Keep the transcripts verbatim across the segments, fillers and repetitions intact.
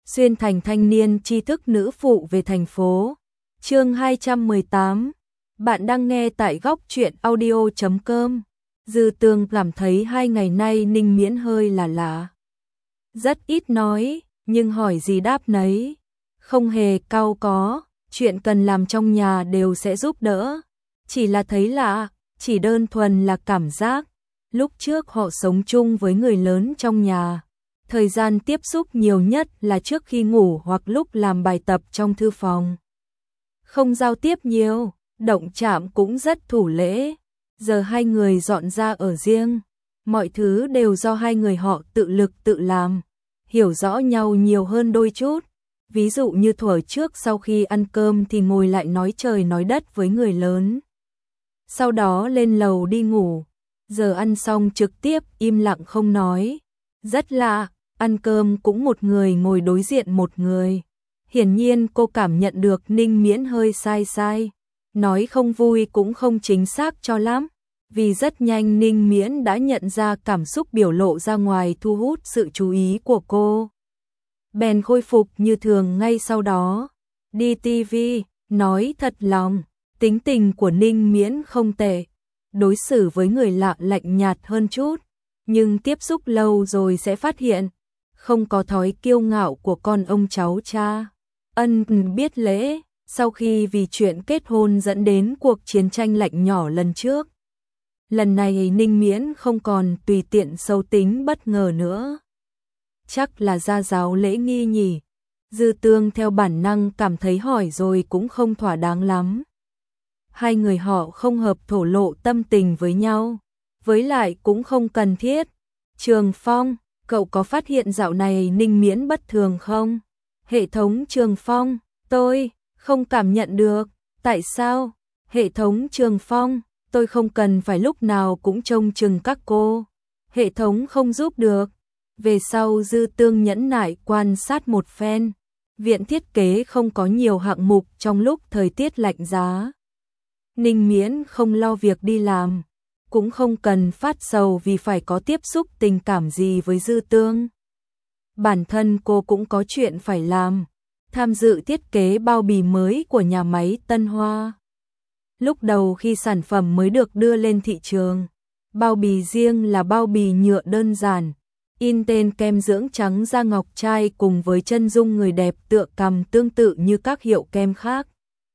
xuyên thành thanh niên tri thức nữ phụ về thành phố. Chương hai trăm mười tám. Bạn đang nghe tại góc truyện audio chấm com. Dư Tương cảm thấy hai ngày nay Ninh Miễn hơi là lạ. Rất ít nói, nhưng hỏi gì đáp nấy. Không hề cau có, chuyện cần làm trong nhà đều sẽ giúp đỡ. Chỉ là thấy lạ, chỉ đơn thuần là cảm giác. Lúc trước họ sống chung với người lớn trong nhà. Thời gian tiếp xúc nhiều nhất là trước khi ngủ hoặc lúc làm bài tập trong thư phòng. Không giao tiếp nhiều, động chạm cũng rất thủ lễ. Giờ hai người dọn ra ở riêng, mọi thứ đều do hai người họ tự lực tự làm, hiểu rõ nhau nhiều hơn đôi chút. Ví dụ như thuở trước sau khi ăn cơm thì ngồi lại nói trời nói đất với người lớn. Sau đó lên lầu đi ngủ, giờ ăn xong trực tiếp im lặng không nói. Rất lạ, ăn cơm cũng một người ngồi đối diện một người. Hiển nhiên cô cảm nhận được Ninh Miễn hơi sai sai. Nói không vui cũng không chính xác cho lắm. Vì rất nhanh Ninh Miễn đã nhận ra cảm xúc biểu lộ ra ngoài thu hút sự chú ý của cô. Bèn khôi phục như thường ngay sau đó. Đi tivi, nói thật lòng, tính tình của Ninh Miễn không tệ. Đối xử với người lạ lạnh nhạt hơn chút. Nhưng tiếp xúc lâu rồi sẽ phát hiện. Không có thói kiêu ngạo của con ông cháu cha. Ân biết lễ, sau khi vì chuyện kết hôn dẫn đến cuộc chiến tranh lạnh nhỏ lần trước. Lần này Ninh Miễn không còn tùy tiện xấu tính bất ngờ nữa. Chắc là gia giáo lễ nghi nhỉ. Dư Tương theo bản năng cảm thấy hỏi rồi cũng không thỏa đáng lắm. Hai người họ không hợp thổ lộ tâm tình với nhau. Với lại cũng không cần thiết. Trường Phong, cậu có phát hiện dạo này Ninh Miễn bất thường không? Hệ thống Trường Phong, tôi không cảm nhận được. Tại sao? Hệ thống Trường Phong, tôi không cần phải lúc nào cũng trông chừng các cô. Hệ thống không giúp được. Về sau Dư Tương nhẫn nại quan sát một phen. Viện thiết kế không có nhiều hạng mục trong lúc thời tiết lạnh giá. Ninh Miễn không lo việc đi làm. Cũng không cần phát sầu vì phải có tiếp xúc tình cảm gì với Dư Tương. Bản thân cô cũng có chuyện phải làm. Tham dự thiết kế bao bì mới của nhà máy Tân Hoa. Lúc đầu khi sản phẩm mới được đưa lên thị trường, bao bì riêng là bao bì nhựa đơn giản, in tên kem dưỡng trắng da ngọc trai cùng với chân dung người đẹp tựa cằm tương tự như các hiệu kem khác.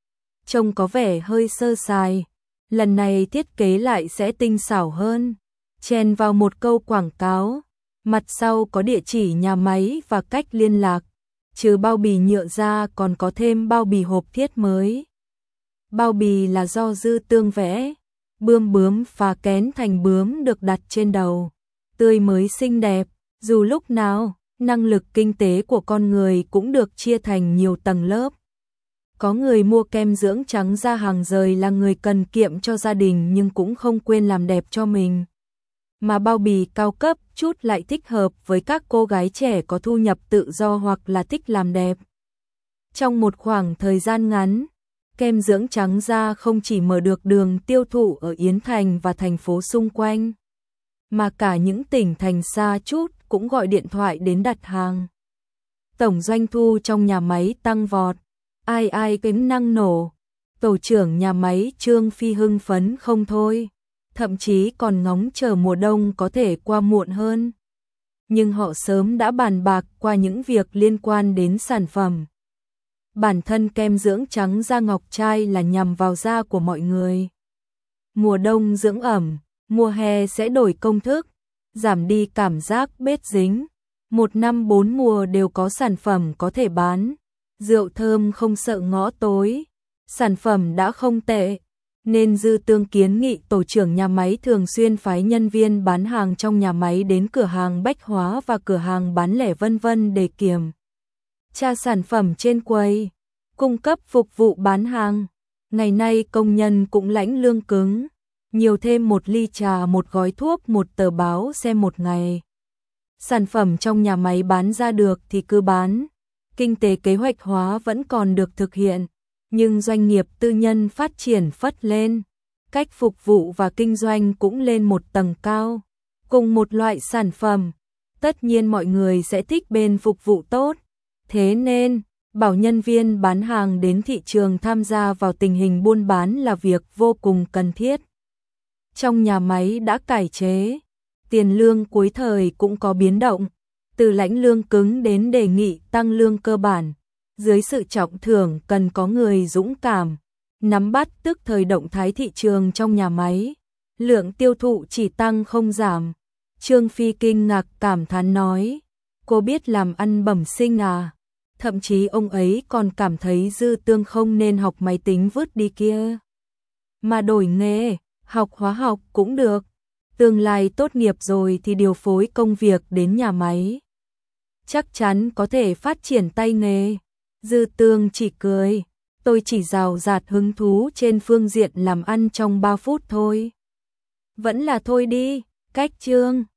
Trông có vẻ hơi sơ sài, lần này thiết kế lại sẽ tinh xảo hơn, chèn vào một câu quảng cáo, mặt sau có địa chỉ nhà máy và cách liên lạc, trừ bao bì nhựa ra còn có thêm bao bì hộp thiết mới. Bao bì là do Dư Tương vẽ, bươm bướm phá kén thành bướm được đặt trên đầu, tươi mới xinh đẹp, dù lúc nào, năng lực kinh tế của con người cũng được chia thành nhiều tầng lớp. Có người mua kem dưỡng trắng da hàng rời là người cần kiệm cho gia đình nhưng cũng không quên làm đẹp cho mình. Mà bao bì cao cấp chút lại thích hợp với các cô gái trẻ có thu nhập tự do hoặc là thích làm đẹp. Trong một khoảng thời gian ngắn, kem dưỡng trắng da không chỉ mở được đường tiêu thụ ở Yến Thành và thành phố xung quanh, mà cả những tỉnh thành xa chút cũng gọi điện thoại đến đặt hàng. Tổng doanh thu trong nhà máy tăng vọt, ai ai cũng năng nổ. Tổ trưởng nhà máy Trương Phi hưng phấn không thôi, thậm chí còn ngóng chờ mùa đông có thể qua muộn hơn. Nhưng họ sớm đã bàn bạc qua những việc liên quan đến sản phẩm. Bản thân kem dưỡng trắng da ngọc trai là nhằm vào da của mọi người. Mùa đông dưỡng ẩm, mùa hè sẽ đổi công thức, giảm đi cảm giác bết dính. Một năm bốn mùa đều có sản phẩm có thể bán. Rượu thơm không sợ ngõ tối. Sản phẩm đã không tệ, nên Dư Tương kiến nghị tổ trưởng nhà máy thường xuyên phái nhân viên bán hàng trong nhà máy đến cửa hàng bách hóa và cửa hàng bán lẻ vân vân để kiểm tra sản phẩm trên quầy, cung cấp phục vụ bán hàng. Ngày nay công nhân cũng lãnh lương cứng, nhiều thêm một ly trà, một gói thuốc, một tờ báo xem một ngày. Sản phẩm trong nhà máy bán ra được thì cứ bán. Kinh tế kế hoạch hóa vẫn còn được thực hiện, nhưng doanh nghiệp tư nhân phát triển phất lên, cách phục vụ và kinh doanh cũng lên một tầng cao. Cùng một loại sản phẩm, tất nhiên mọi người sẽ thích bên phục vụ tốt, Thế nên, bảo nhân viên bán hàng đến thị trường tham gia vào tình hình buôn bán là việc vô cùng cần thiết. Trong nhà máy đã cải chế, tiền lương cuối thời cũng có biến động, từ lãnh lương cứng đến đề nghị tăng lương cơ bản. Dưới sự trọng thưởng cần có người dũng cảm, nắm bắt tức thời động thái thị trường trong nhà máy. Lượng tiêu thụ chỉ tăng không giảm. Trương Phi kinh ngạc cảm thán nói, cô biết làm ăn bẩm sinh à? Thậm chí ông ấy còn cảm thấy Dư Tương không nên học máy tính vứt đi kia, mà đổi nghề, học hóa học cũng được. Tương lai tốt nghiệp rồi thì điều phối công việc đến nhà máy, chắc chắn có thể phát triển tay nghề. Dư Tương chỉ cười, tôi chỉ rào rạt hứng thú trên phương diện làm ăn trong ba phút thôi. Vẫn là thôi đi, cách Trương